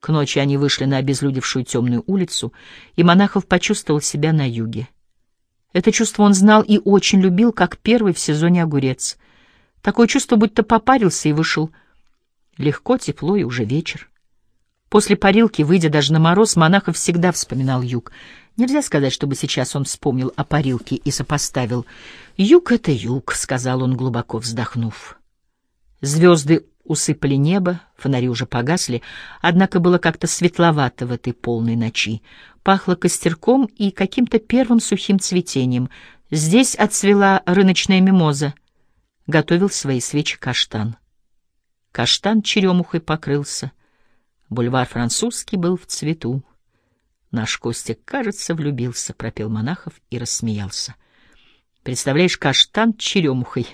К ночи они вышли на обезлюдевшую темную улицу, и Монахов почувствовал себя на юге. Это чувство он знал и очень любил, как первый в сезоне огурец. Такое чувство, будто попарился и вышел. Легко, тепло и уже вечер. После парилки, выйдя даже на мороз, Монахов всегда вспоминал юг. Нельзя сказать, чтобы сейчас он вспомнил о парилке и сопоставил. «Юг — это юг», — сказал он, глубоко вздохнув. Звезды усыпали небо, фонари уже погасли, однако было как-то светловато в этой полной ночи. Пахло костерком и каким-то первым сухим цветением. Здесь отцвела рыночная мимоза. Готовил свои свечи каштан. Каштан черемухой покрылся. Бульвар Французский был в цвету. «Наш Костя, кажется, влюбился», — пропел Монахов и рассмеялся. «Представляешь, каштан черемухой.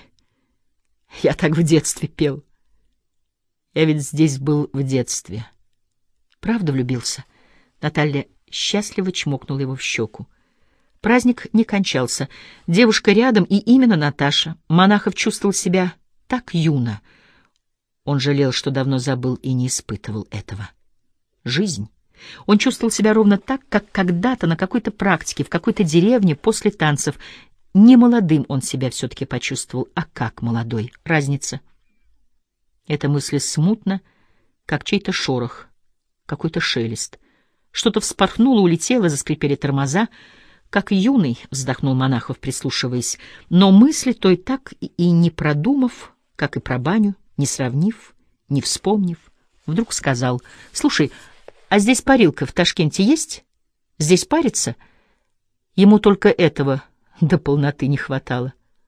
Я так в детстве пел. Я ведь здесь был в детстве». «Правда влюбился?» Наталья счастливо чмокнула его в щеку. Праздник не кончался. Девушка рядом, и именно Наташа. Монахов чувствовал себя так юно. Он жалел, что давно забыл и не испытывал этого. Жизнь. Он чувствовал себя ровно так, как когда-то на какой-то практике, в какой-то деревне после танцев. Не молодым он себя все-таки почувствовал, а как молодой. Разница. Эта мысль смутно, как чей-то шорох, какой-то шелест. Что-то вспорхнуло, улетело, заскрипели тормоза. «Как юный», — вздохнул Монахов, прислушиваясь, но мысли той так и не продумав, как и про баню, не сравнив, не вспомнив, вдруг сказал: «Слушай, а здесь парилка в Ташкенте есть? Здесь парится?» Ему только этого до полноты не хватало.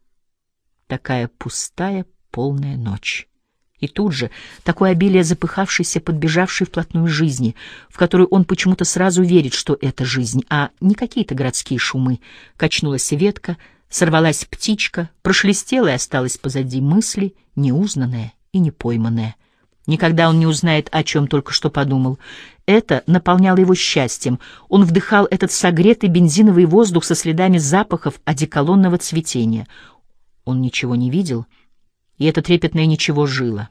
Такая пустая, полная ночь. И тут же такое обилие запыхавшейся, подбежавшей вплотную жизни, в которую он почему-то сразу верит, что это жизнь, а не какие-то городские шумы. Качнулась ветка, сорвалась птичка, прошелестела и осталась позади мысли, неузнанная и непойманная. Никогда он не узнает, о чем только что подумал. Это наполняло его счастьем. Он вдыхал этот согретый бензиновый воздух со следами запахов одеколонного цветения. Он ничего не видел, и это трепетное ничего жило.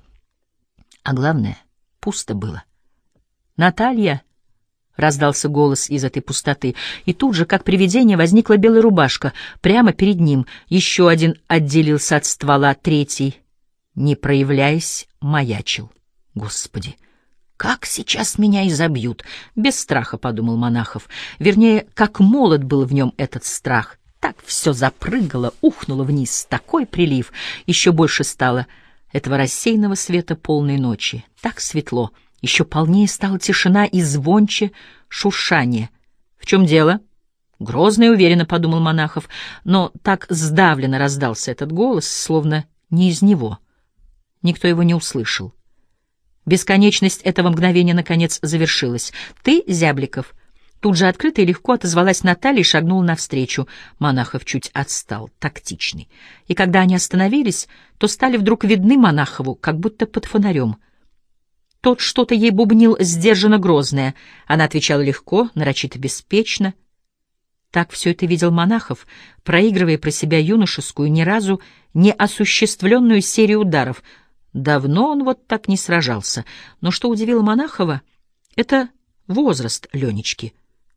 А главное, пусто было. «Наталья!» — раздался голос из этой пустоты, и тут же, как привидение, возникла белая рубашка. Прямо перед ним еще один отделился от ствола, третий, не проявляясь, маячил. «Господи, как сейчас меня изобьют!» — без страха подумал Монахов. Вернее, как молод был в нем этот страх. Так все запрыгало, ухнуло вниз, такой прилив. Еще больше стало этого рассеянного света полной ночи. Так светло. Еще полнее стала тишина и звонче шуршание. «В чем дело?» Грозно и уверенно подумал Монахов, но так сдавленно раздался этот голос, словно не из него. Никто его не услышал. Бесконечность этого мгновения наконец завершилась. «Ты, Зябликов?» Тут же открыто и легко отозвалась Наталья и шагнула навстречу. Монахов чуть отстал, тактичный. И когда они остановились, то стали вдруг видны Монахову, как будто под фонарем. Тот что-то ей бубнил сдержанно грозное. Она отвечала легко, нарочито беспечно. Так все это видел Монахов, проигрывая про себя юношескую, ни разу не осуществленную серию ударов. Давно он вот так не сражался. Но что удивило Монахова, это возраст Ленечки.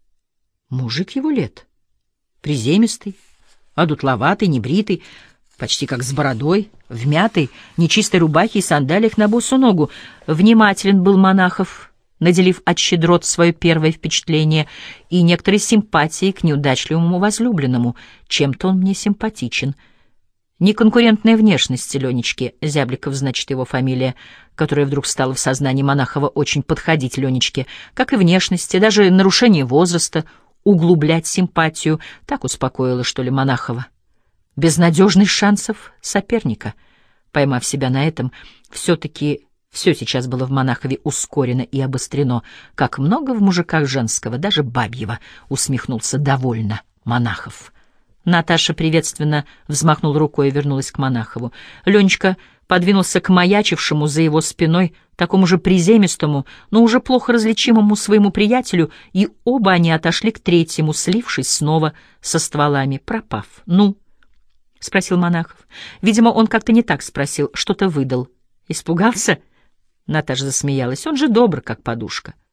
Мужик его лет. Приземистый, одутловатый, небритый, почти как с бородой, в мятой, нечистой рубахе и сандалиях на босу ногу. Внимателен был Монахов, наделив от щедрот свое первое впечатление и некоторой симпатии к неудачливому возлюбленному. Чем-то он мне симпатичен. Неконкурентная внешность Ленечки, Зябликов, значит, его фамилия, которая вдруг стала в сознании Монахова очень подходить Ленечке, как и внешности, даже нарушение возраста, углублять симпатию, так успокоило, что ли, Монахова. Безнадежных шансов соперника. Поймав себя на этом, все-таки все сейчас было в Монахове ускорено и обострено, как много в мужиках женского, даже бабьего, усмехнулся довольно Монахов. Наташа приветственно взмахнула рукой и вернулась к Монахову. Ленечка подвинулся к маячившему за его спиной, такому же приземистому, но уже плохо различимому своему приятелю, и оба они отошли к третьему, слившись снова со стволами, пропав. «Ну?» — спросил Монахов. Видимо, он как-то не так спросил, что-то выдал. «Испугался?» — Наташа засмеялась. «Он же добр, как подушка».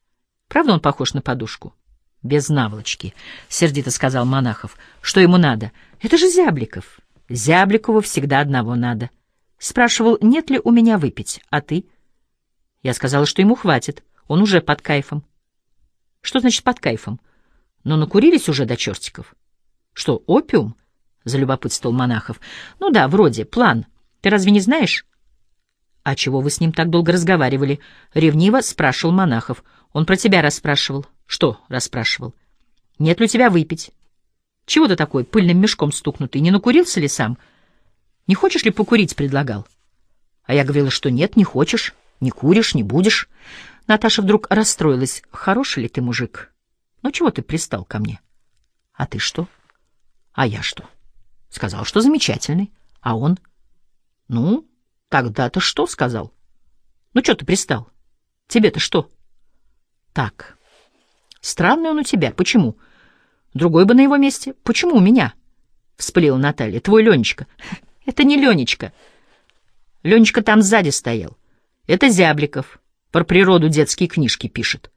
Правда он похож на подушку? Без наволочки, — сердито сказал Монахов. Что ему надо? Это же Зябликов. Зябликову всегда одного надо. Спрашивал, нет ли у меня выпить, а ты? Я сказала, что ему хватит, он уже под кайфом. Что значит под кайфом? Ну, накурились уже до чертиков. Что, опиум? — залюбопытствовал Монахов. Ну да, вроде, план. Ты разве не знаешь? А чего вы с ним так долго разговаривали? Ревниво спрашивал Монахов. Он про тебя расспрашивал. Что расспрашивал? Нет ли у тебя выпить? Чего ты такой пыльным мешком стукнутый? Не накурился ли сам? Не хочешь ли покурить, предлагал? А я говорила, что нет, не хочешь, не куришь, не будешь. Наташа вдруг расстроилась. Хороший ли ты мужик? Ну чего ты пристал ко мне? А ты что? А я что? Сказал, что замечательный. А он? Ну, тогда-то что сказал? Ну что ты пристал? Тебе-то что? Так. Странный он у тебя. Почему? Другой бы на его месте. Почему у меня? Вспылила Наталья. Твой Ленечка. Это не Ленечка. Ленечка там сзади стоял. Это Зябликов. Про природу детские книжки пишет.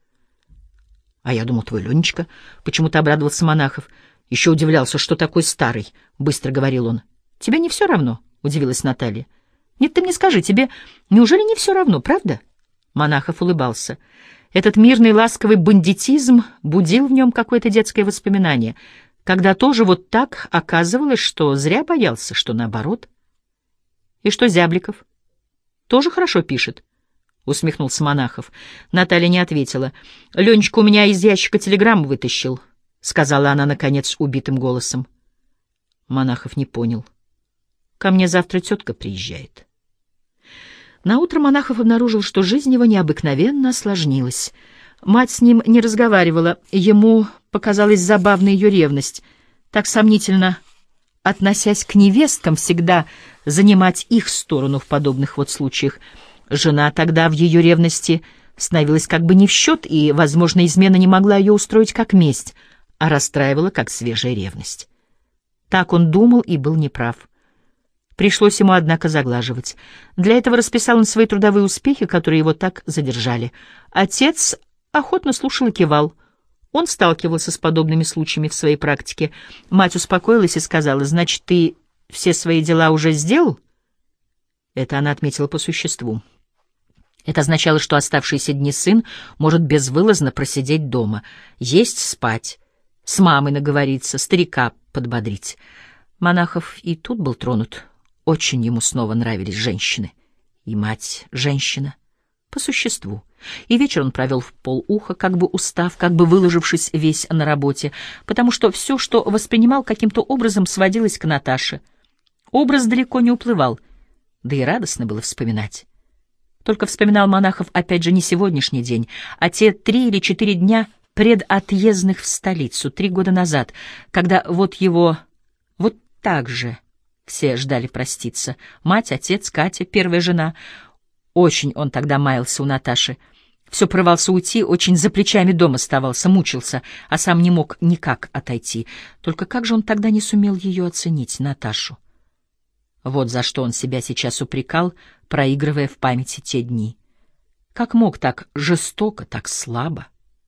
А я думал, твой Ленечка. Почему-то обрадовался Монахов. Еще удивлялся, что такой старый, быстро говорил он. Тебе не все равно? Удивилась Наталья. Нет, ты мне скажи, тебе неужели не все равно, правда? Монахов улыбался. Этот мирный ласковый бандитизм будил в нем какое-то детское воспоминание, когда тоже вот так оказывалось, что зря боялся, что наоборот. И что Зябликов? Тоже хорошо пишет? Усмехнулся Монахов. Наталья не ответила. Ленечка у меня из ящика телеграмму вытащил, сказала она, наконец, убитым голосом. Монахов не понял. Ко мне завтра тетка приезжает. Наутро Монахов обнаружил, что жизнь его необыкновенно осложнилась. Мать с ним не разговаривала, ему показалась забавной ее ревность, так сомнительно относясь к невесткам, всегда занимать их сторону в подобных вот случаях. Жена тогда в ее ревности становилась как бы не в счет, и, возможно, измена не могла ее устроить как месть, а расстраивала как свежая ревность. Так он думал и был неправ. Пришлось ему, однако, заглаживать. Для этого расписал он свои трудовые успехи, которые его так задержали. Отец охотно слушал и кивал. Он сталкивался с подобными случаями в своей практике. Мать успокоилась и сказала, «Значит, ты все свои дела уже сделал?» Это она отметила по существу. Это означало, что оставшиеся дни сын может безвылазно просидеть дома, есть, спать, с мамой наговориться, старика подбодрить. Монахов и тут был тронут. Очень ему снова нравились женщины. И мать женщина. По существу. И вечер он провел в полуха, как бы устав, как бы выложившись весь на работе, потому что все, что воспринимал каким-то образом, сводилось к Наташе. Образ далеко не уплывал, да и радостно было вспоминать. Только вспоминал Монахов опять же не сегодняшний день, а те 3 или 4 дня предотъездных в столицу, 3 года назад, когда вот его вот так же все ждали проститься. Мать, отец, Катя, первая жена. Очень он тогда маялся у Наташи. Все порывался уйти, очень за плечами дома оставался, мучился, а сам не мог никак отойти. Только как же он тогда не сумел ее оценить, Наташу? Вот за что он себя сейчас упрекал, проигрывая в памяти те дни. Как мог так жестоко, так слабо?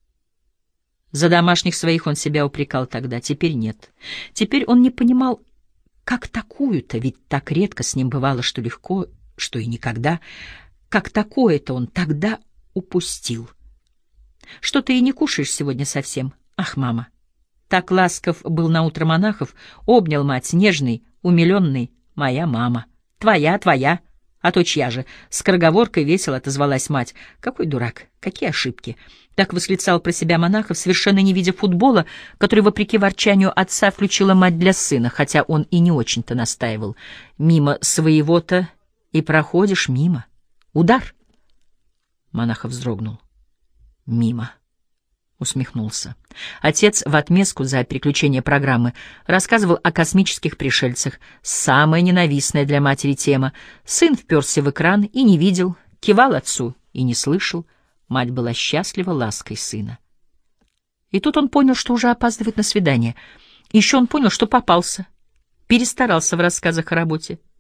За домашних своих он себя упрекал тогда, теперь нет. Теперь он не понимал, как такую-то, ведь так редко с ним бывало, что легко, что и никогда, как такое-то он тогда упустил. Что ты и не кушаешь сегодня совсем? Ах, мама! Так ласков был наутро Монахов, обнял мать, нежный, умиленный. Моя мама. Твоя, твоя. А то чья же? Скороговоркой весело отозвалась мать. Какой дурак, какие ошибки. Так восклицал про себя Монахов, совершенно не видя футбола, который, вопреки ворчанию отца, включила мать для сына, хотя он и не очень-то настаивал. Мимо своего-то и проходишь мимо. Удар. Монахов вздрогнул. Мимо. Усмехнулся. Отец в отместку за переключение программы рассказывал о космических пришельцах. Самая ненавистная для матери тема. Сын вперся в экран и не видел, кивал отцу и не слышал. Мать была счастлива лаской сына. И тут он понял, что уже опаздывает на свидание. Еще он понял, что попался, перестарался в рассказах о работе.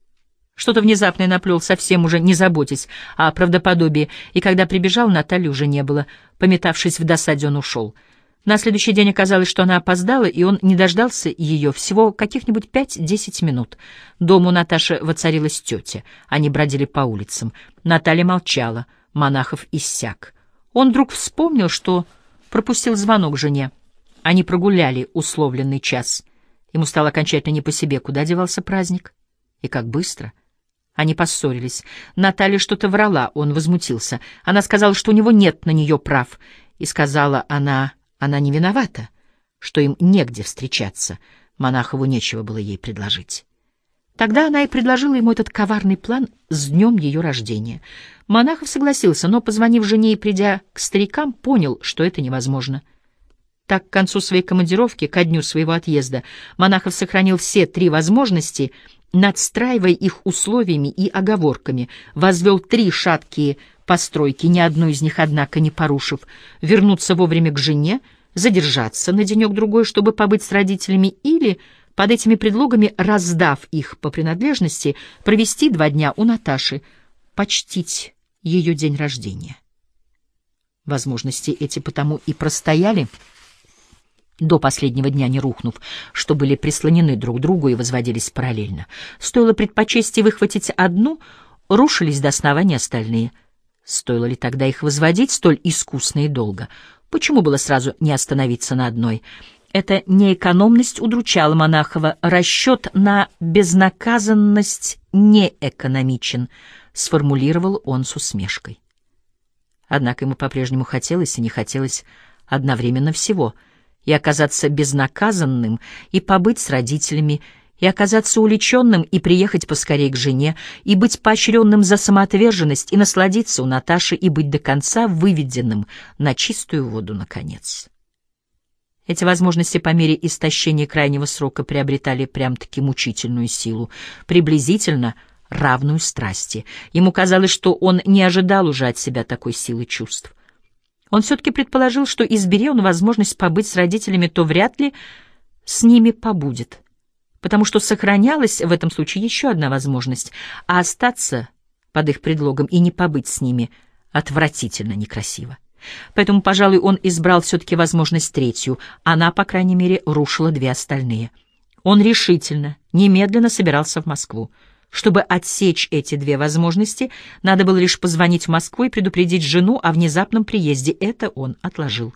Что-то внезапное наплел, совсем уже не заботясь о правдоподобии, и когда прибежал, Натальи уже не было. Пометавшись в досаде, он ушел. На следующий день оказалось, что она опоздала, и он не дождался ее всего каких-нибудь 5-10 минут. Дома у Наташи воцарилась тетя. Они бродили по улицам. Наталья молчала. Монахов иссяк. Он вдруг вспомнил, что пропустил звонок жене. Они прогуляли условленный час. Ему стало окончательно не по себе. Куда девался праздник? И как быстро. Они поссорились. Наталья что-то врала, он возмутился. Она сказала, что у него нет на нее прав. И сказала она не виновата, что им негде встречаться. Монахову нечего было ей предложить. Тогда она и предложила ему этот коварный план с днем ее рождения. Монахов согласился, но, позвонив жене и придя к старикам, понял, что это невозможно. Так, к концу своей командировки, ко дню своего отъезда, Монахов сохранил все 3 возможности, надстраивая их условиями и оговорками, возвел 3 шаткие постройки, ни одну из них, однако, не порушив, вернуться вовремя к жене, задержаться на денек-другой, чтобы побыть с родителями, или, под этими предлогами, раздав их по принадлежности, провести 2 дня у Наташи, почтить ее день рождения. Возможности эти потому и простояли, до последнего дня не рухнув, что были прислонены друг к другу и возводились параллельно. Стоило предпочесть и выхватить одну, рушились до основания остальные. Стоило ли тогда их возводить столь искусно и долго? Почему было сразу не остановиться на одной? Эта неэкономность удручала Монахова. Расчет на безнаказанность неэкономичен, сформулировал он с усмешкой. Однако ему по-прежнему хотелось и не хотелось одновременно всего — и оказаться безнаказанным, и побыть с родителями, и оказаться уличенным, и приехать поскорее к жене, и быть поощренным за самоотверженность, и насладиться у Наташи, и быть до конца выведенным на чистую воду наконец. Эти возможности по мере истощения крайнего срока приобретали прям-таки мучительную силу, приблизительно равную страсти. Ему казалось, что он не ожидал уже от себя такой силы чувств. Он все-таки предположил, что, избери он возможность побыть с родителями, то вряд ли с ними побудет, потому что сохранялась в этом случае еще одна возможность, а остаться под их предлогом и не побыть с ними отвратительно некрасиво. Поэтому, пожалуй, он избрал все-таки возможность 3-ю, она, по крайней мере, рушила 2 остальные. Он решительно, немедленно собирался в Москву. Чтобы отсечь эти 2 возможности, надо было лишь позвонить в Москву и предупредить жену о внезапном приезде. Это он отложил.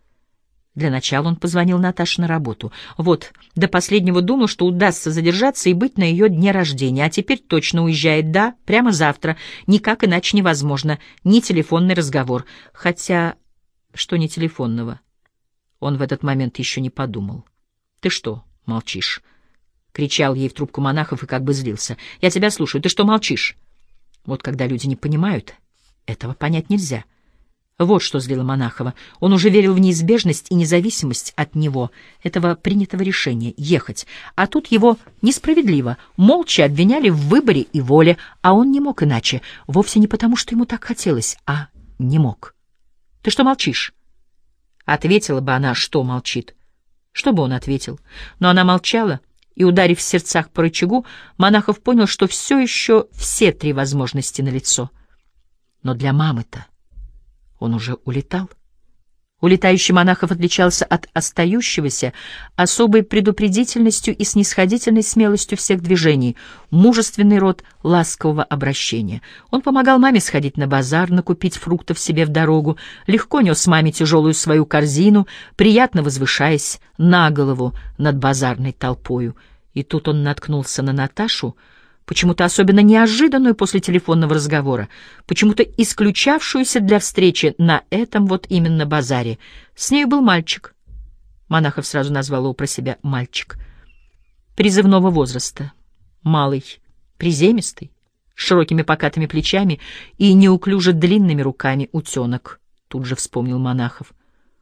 Для начала он позвонил Наташе на работу. Вот, до последнего думал, что удастся задержаться и быть на ее дне рождения, а теперь точно уезжает, да, прямо завтра. Никак иначе невозможно. Ни телефонный разговор. Хотя, что не телефонного? Он в этот момент еще не подумал. «Ты что, молчишь?» — кричал ей в трубку Монахов и как бы злился. «Я тебя слушаю. Ты что молчишь?» Вот когда люди не понимают, этого понять нельзя. Вот что злило Монахова. Он уже верил в неизбежность и независимость от него, этого принятого решения — ехать. А тут его несправедливо, молча обвиняли в выборе и воле, а он не мог иначе. Вовсе не потому, что ему так хотелось, а не мог. «Ты что молчишь?» Ответила бы она, что молчит. Что бы он ответил? Но она молчала, и, ударив в сердцах по рычагу, Монахов понял, что все еще все 3 возможности налицо. Но для мамы-то он уже улетал. Улетающий Монахов отличался от остающегося особой предупредительностью и снисходительной смелостью всех движений, мужественный род ласкового обращения. Он помогал маме сходить на базар, накупить фруктов себе в дорогу, легко нес маме тяжелую свою корзину, приятно возвышаясь на голову над базарной толпою. И тут он наткнулся на Наташу, почему-то особенно неожиданную после телефонного разговора, почему-то исключавшуюся для встречи на этом вот именно базаре. С нею был мальчик. Монахов сразу назвал его про себя мальчик. Призывного возраста. Малый, приземистый, с широкими покатыми плечами и неуклюже длинными руками утенок, тут же вспомнил Монахов.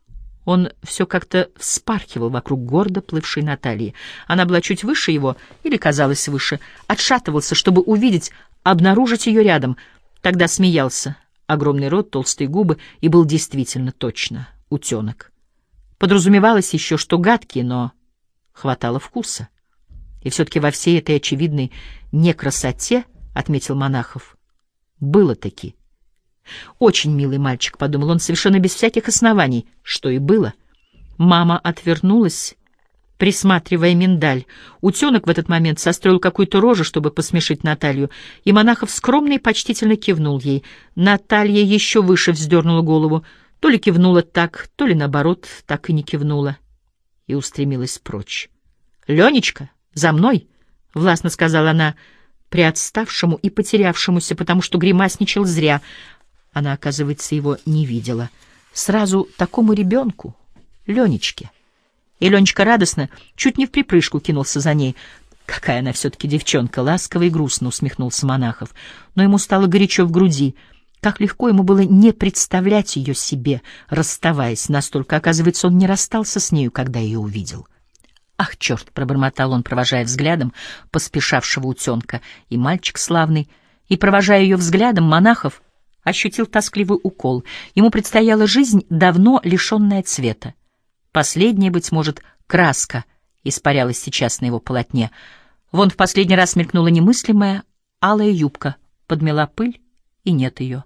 Он все как-то вспархивал вокруг гордо плывшей Натальи. Она была чуть выше его, или казалась выше, отшатывался, чтобы увидеть, обнаружить ее рядом. Тогда смеялся. Огромный рот, толстые губы, и был действительно точно утенок. Подразумевалось еще, что гадкий, но хватало вкуса. И все-таки во всей этой очевидной некрасоте — отметил Монахов. Было-таки. Очень милый мальчик, — подумал он совершенно без всяких оснований, что и было. Мама отвернулась, присматривая миндаль. Утенок в этот момент состроил какую-то рожу, чтобы посмешить Наталью, и Монахов скромно и почтительно кивнул ей. Наталья еще выше вздернула голову, то ли кивнула так, то ли, наоборот, так и не кивнула, и устремилась прочь. — Ленечка, за мной! — властно сказала она приотставшему и потерявшемуся, потому что гримасничал зря. Она, оказывается, его не видела. Сразу такому ребенку, Ленечке. И Ленечка радостно, чуть не в припрыжку кинулся за ней. Какая она все-таки девчонка, ласково и грустно усмехнулся Монахов. Но ему стало горячо в груди. Как легко ему было не представлять ее себе, расставаясь. Настолько, оказывается, он не расстался с нею, когда ее увидел. «Ах, черт!» — пробормотал он, провожая взглядом поспешавшего утенка. И мальчик славный, и, провожая ее взглядом, Монахов ощутил тоскливый укол. Ему предстояла жизнь, давно лишенная цвета. Последняя, быть может, краска испарялась сейчас на его полотне. Вон в последний раз мелькнула немыслимая алая юбка, подмела пыль, и нет ее.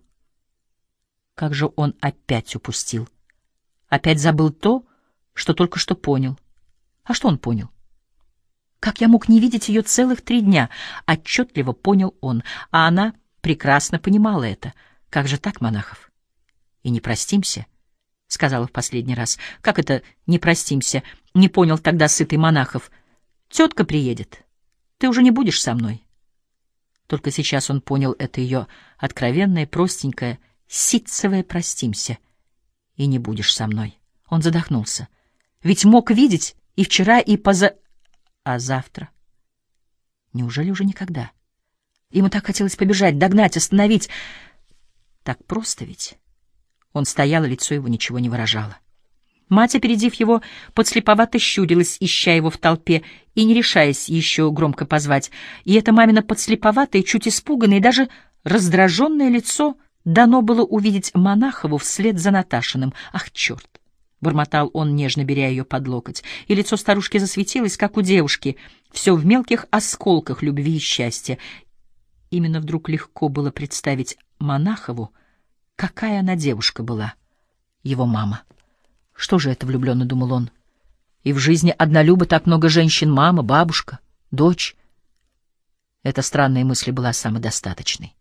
Как же он опять упустил? Опять забыл то, что только что понял. А что он понял? Как я мог не видеть ее целых 3 дня? Отчетливо понял он, а она прекрасно понимала это. Как же так, Монахов? И не простимся? — сказала в последний раз. — Как это «не простимся»? — не понял тогда сытый Монахов. — Тетка приедет. Ты уже не будешь со мной. Только сейчас он понял это ее откровенное, простенькое, ситцевое «простимся». И не будешь со мной. Он задохнулся. Ведь мог видеть и вчера, и А завтра? Неужели уже никогда? Ему так хотелось побежать, догнать, остановить. Так просто ведь. Он стоял, и лицо его ничего не выражало. Мать, опередив его, подслеповато щурилась, ища его в толпе и не решаясь еще громко позвать. И это мамино подслеповатое, чуть испуганное и даже раздраженное лицо дано было увидеть Монахову вслед за Наташиным. «Ах, черт!» — бормотал он, нежно беря ее под локоть, и лицо старушки засветилось, как у девушки, все в мелких осколках любви и счастья. Именно вдруг легко было представить Монахову, какая она девушка была, его мама. Что же это, влюбленно думал он? И в жизни однолюбо так много женщин: мама, бабушка, дочь. Эта странная мысль была самодостаточной.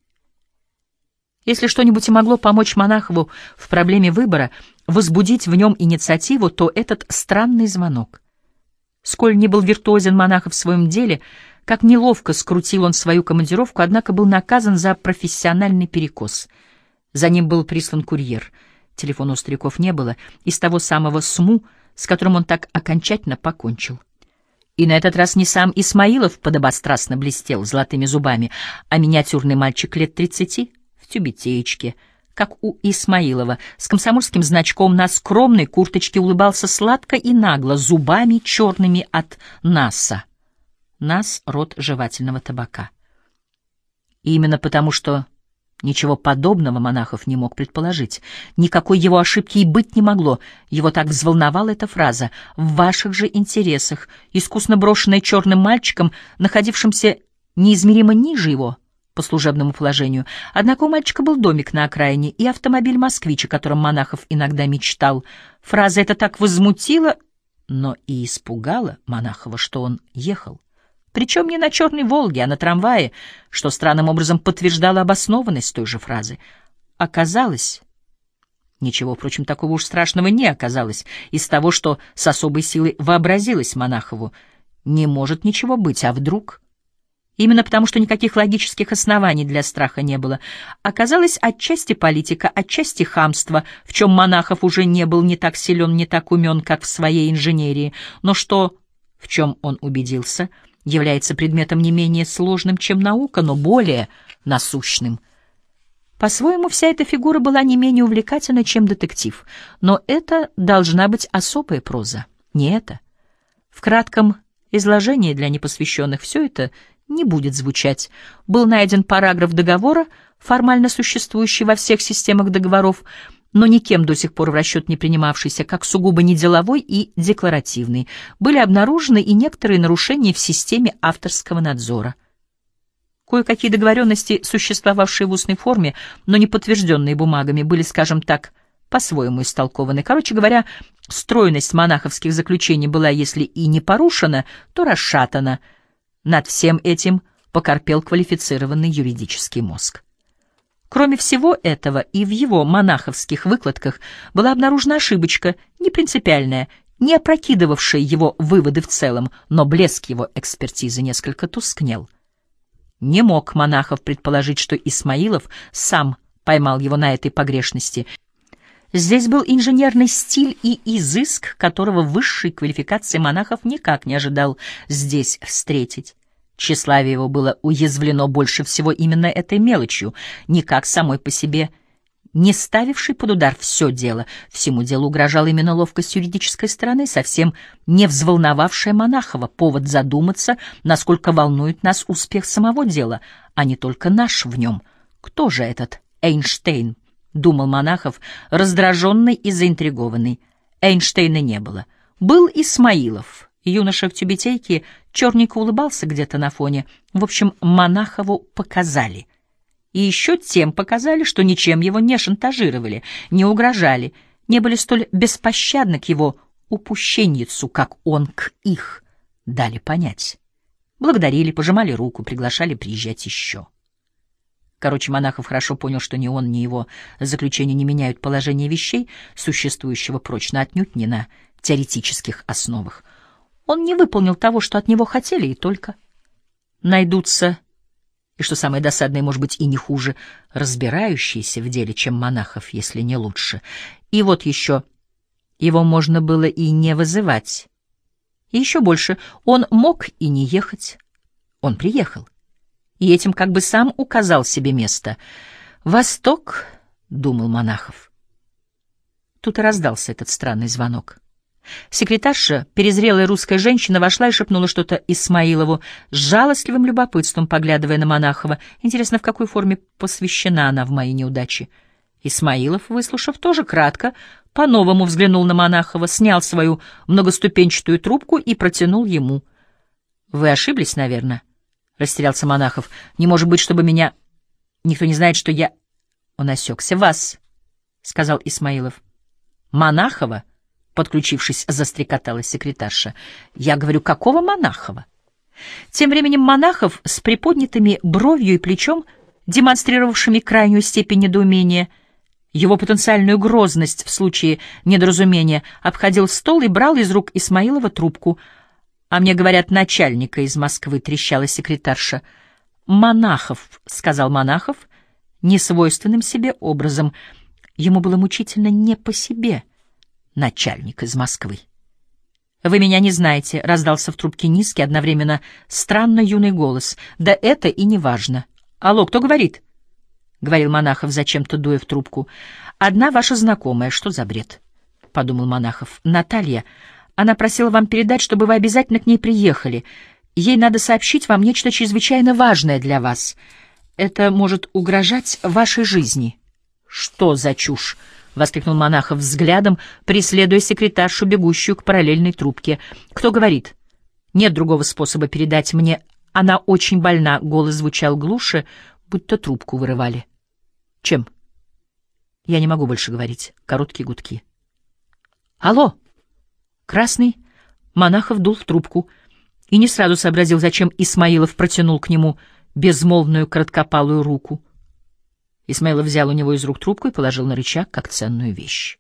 Если что-нибудь и могло помочь Монахову в проблеме выбора, возбудить в нем инициативу, то этот странный звонок. Сколь ни был виртуозен Монахов в своем деле, как неловко скрутил он свою командировку, однако был наказан за профессиональный перекос. За ним был прислан курьер. Телефона у стариков не было, из того самого СМУ, с которым он так окончательно покончил. И на этот раз не сам Исмаилов подобострастно блестел золотыми зубами, а миниатюрный мальчик лет 30 в тюбетеечке, как у Исмаилова, с комсомольским значком на скромной курточке, улыбался сладко и нагло, зубами черными от НАСа. НАС — род жевательного табака. И именно потому, что ничего подобного Монахов не мог предположить. Никакой его ошибки и быть не могло. Его так взволновала эта фраза: «В ваших же интересах», искусно брошенная черным мальчиком, находившимся неизмеримо ниже его по служебному положению. Однако у мальчика был домик на окраине и автомобиль «Москвич», о котором Монахов иногда мечтал. Фраза эта так возмутила, но и испугала Монахова, что он ехал. Причем не на черной «Волге», а на трамвае, что странным образом подтверждало обоснованность той же фразы. Оказалось, ничего, впрочем, такого уж страшного не оказалось из того, что с особой силой вообразилось Монахову. Не может ничего быть, а вдруг? Именно потому, что никаких логических оснований для страха не было. Оказалось, отчасти политика, отчасти хамство, в чем Монахов уже не был не так силен, не так умен, как в своей инженерии, но что, в чем он убедился, является предметом не менее сложным, чем наука, но более насущным. По-своему, вся эта фигура была не менее увлекательна, чем детектив, но это должна быть особая проза, не это. В кратком изложении для непосвященных все это не будет звучать. Был найден параграф договора, формально существующий во всех системах договоров, но никем до сих пор в расчет не принимавшийся, как сугубо неделовой и декларативный. Были обнаружены и некоторые нарушения в системе авторского надзора. Кое-какие договоренности, существовавшие в устной форме, но не подтвержденные бумагами, были, скажем так, по-своему истолкованы. Короче говоря, стройность монаховских заключений была, если и не порушена, то расшатана. Над всем этим покорпел квалифицированный юридический мозг. Кроме всего этого, и в его монаховских выкладках была обнаружена ошибочка, не принципиальная, не опрокидывавшая его выводы в целом, но блеск его экспертизы несколько тускнел. Не мог Монахов предположить, что Исмаилов сам поймал его на этой погрешности. Здесь был инженерный стиль и изыск, которого высшей квалификации Монахов никак не ожидал здесь встретить. Тщеславие его было уязвлено больше всего именно этой мелочью, никак самой по себе не ставивший под удар все дело. Всему делу угрожала именно ловкость юридической стороны, совсем не взволновавшая Монахова, повод задуматься, насколько волнует нас успех самого дела, а не только наш в нем. Кто же этот Эйнштейн? — думал Монахов, раздраженный и заинтригованный. Эйнштейна не было. Был Исмаилов. Юноша в тюбетейке черненько улыбался где-то на фоне. В общем, Монахову показали. И еще тем показали, что ничем его не шантажировали, не угрожали, не были столь беспощадны к его упущенницу, как он к их, дали понять. Благодарили, пожимали руку, приглашали приезжать еще. Короче, Монахов хорошо понял, что ни он, ни его заключения не меняют положение вещей, существующего прочно отнюдь не на теоретических основах. Он не выполнил того, что от него хотели, и только. Найдутся, и, что самое досадное, может быть, и не хуже, разбирающиеся в деле, чем Монахов, если не лучше. И вот еще, его можно было и не вызывать. И еще больше, он мог и не ехать. Он приехал. И этим как бы сам указал себе место. «Восток», — думал Монахов. Тут и раздался этот странный звонок. Секретарша, перезрелая русская женщина, вошла и шепнула что-то Исмаилову, с жалостливым любопытством поглядывая на Монахова. Интересно, в какой форме посвящена она в мои неудачи? Исмаилов, выслушав, тоже кратко, по-новому взглянул на Монахова, снял свою многоступенчатую трубку и протянул ему. «Вы ошиблись, наверное?» — растерялся Монахов. «Не может быть, чтобы меня... Никто не знает, что я...» Он осекся. «Вас», — сказал Исмаилов. «Монахова?» — подключившись, застрекотала секретарша. «Я говорю, какого Монахова?» Тем временем Монахов с приподнятыми бровью и плечом, демонстрировавшими крайнюю степень недоумения, его потенциальную грозность в случае недоразумения, обходил стол и брал из рук Исмаилова трубку. «А мне говорят, начальника из Москвы», — трещала секретарша. «Монахов», — сказал Монахов, несвойственным себе образом. Ему было мучительно не по себе. Начальник из Москвы. «Вы меня не знаете», — раздался в трубке низкий, одновременно странно юный голос. «Да это и не важно». «Алло, кто говорит?» — говорил Монахов, зачем-то дуя в трубку. «Одна ваша знакомая. Что за бред?» — подумал Монахов. «Наталья. Она просила вам передать, чтобы вы обязательно к ней приехали. Ей надо сообщить вам нечто чрезвычайно важное для вас. Это может угрожать вашей жизни». «Что за чушь?» — воскликнул Монахов взглядом, преследуя секретаршу, бегущую к параллельной трубке. «Кто говорит?» «Нет другого способа передать мне. Она очень больна». Голос звучал глуше, будто трубку вырывали. «Чем?» «Я не могу больше говорить». Короткие гудки. «Алло!» «Красный?» Монахов дул в трубку и не сразу сообразил, зачем Исмаилов протянул к нему безмолвную короткопалую руку. Исмаилов взял у него из рук трубку и положил на рычаг, как ценную вещь.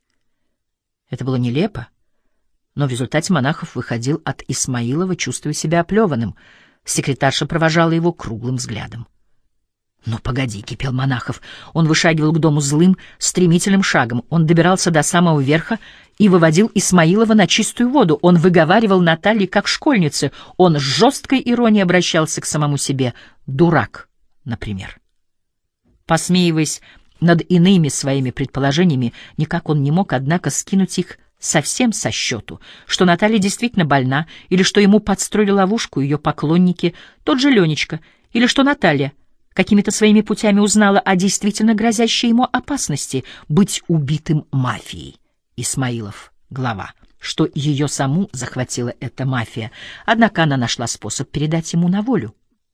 Это было нелепо, но в результате Монахов выходил от Исмаилова, чувствуя себя оплеванным. Секретарша провожала его круглым взглядом. «Ну, погоди», — кипел Монахов. Он вышагивал к дому злым, стремительным шагом. Он добирался до самого верха и выводил Исмаилова на чистую воду. Он выговаривал Наталье как школьнице. Он с жесткой иронией обращался к самому себе. «Дурак», например. Посмеиваясь над иными своими предположениями, никак он не мог, однако, скинуть их совсем со счету, что Наталья действительно больна, или что ему подстроили ловушку ее поклонники, тот же Ленечка, или что Наталья какими-то своими путями узнала о действительно грозящей ему опасности быть убитым мафией. Исмаилов, глава, что ее саму захватила эта мафия, однако она нашла способ передать ему на волю.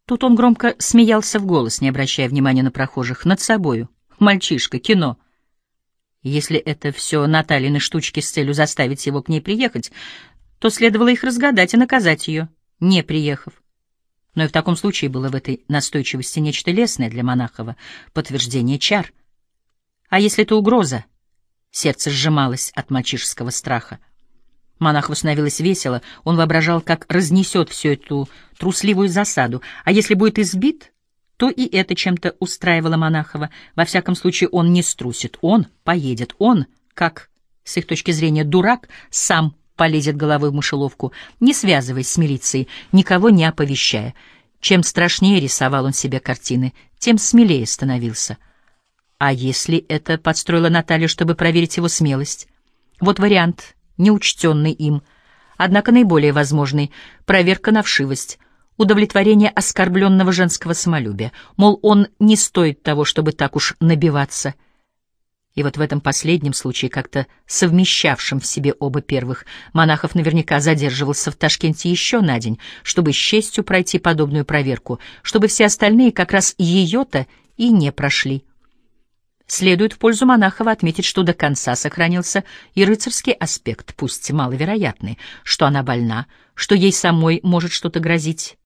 Тут он громко смеялся в голос, не обращая внимания на прохожих. Над собою. Мальчишка, кино. Если это все Натальины штучки с целью заставить его к ней приехать, то следовало их разгадать и наказать ее, не приехав. Но и в таком случае было в этой настойчивости нечто лестное для Монахова, подтверждение чар. А если это угроза? Сердце сжималось от мальчишеского страха. Монахову становилось весело, он воображал, как разнесет всю эту трусливую засаду, а если будет избит, то и это чем-то устраивало Монахова. Во всяком случае, он не струсит, он поедет, он, как, с их точки зрения, дурак, сам полезет головой в мышеловку, не связываясь с милицией, никого не оповещая. Чем страшнее рисовал он себе картины, тем смелее становился. А если это подстроила Наталья, чтобы проверить его смелость? Вот вариант, неучтенный им, однако наиболее возможный — проверка на вшивость, удовлетворение оскорбленного женского самолюбия, мол, он не стоит того, чтобы так уж набиваться. И вот в этом последнем случае, как-то совмещавшем в себе оба первых, Монахов наверняка задерживался в Ташкенте еще на день, чтобы с честью пройти подобную проверку, чтобы все остальные как раз ее-то и не прошли. Следует в пользу Монахова отметить, что до конца сохранился и рыцарский аспект, пусть маловероятный, что она больна, что ей самой может что-то грозить.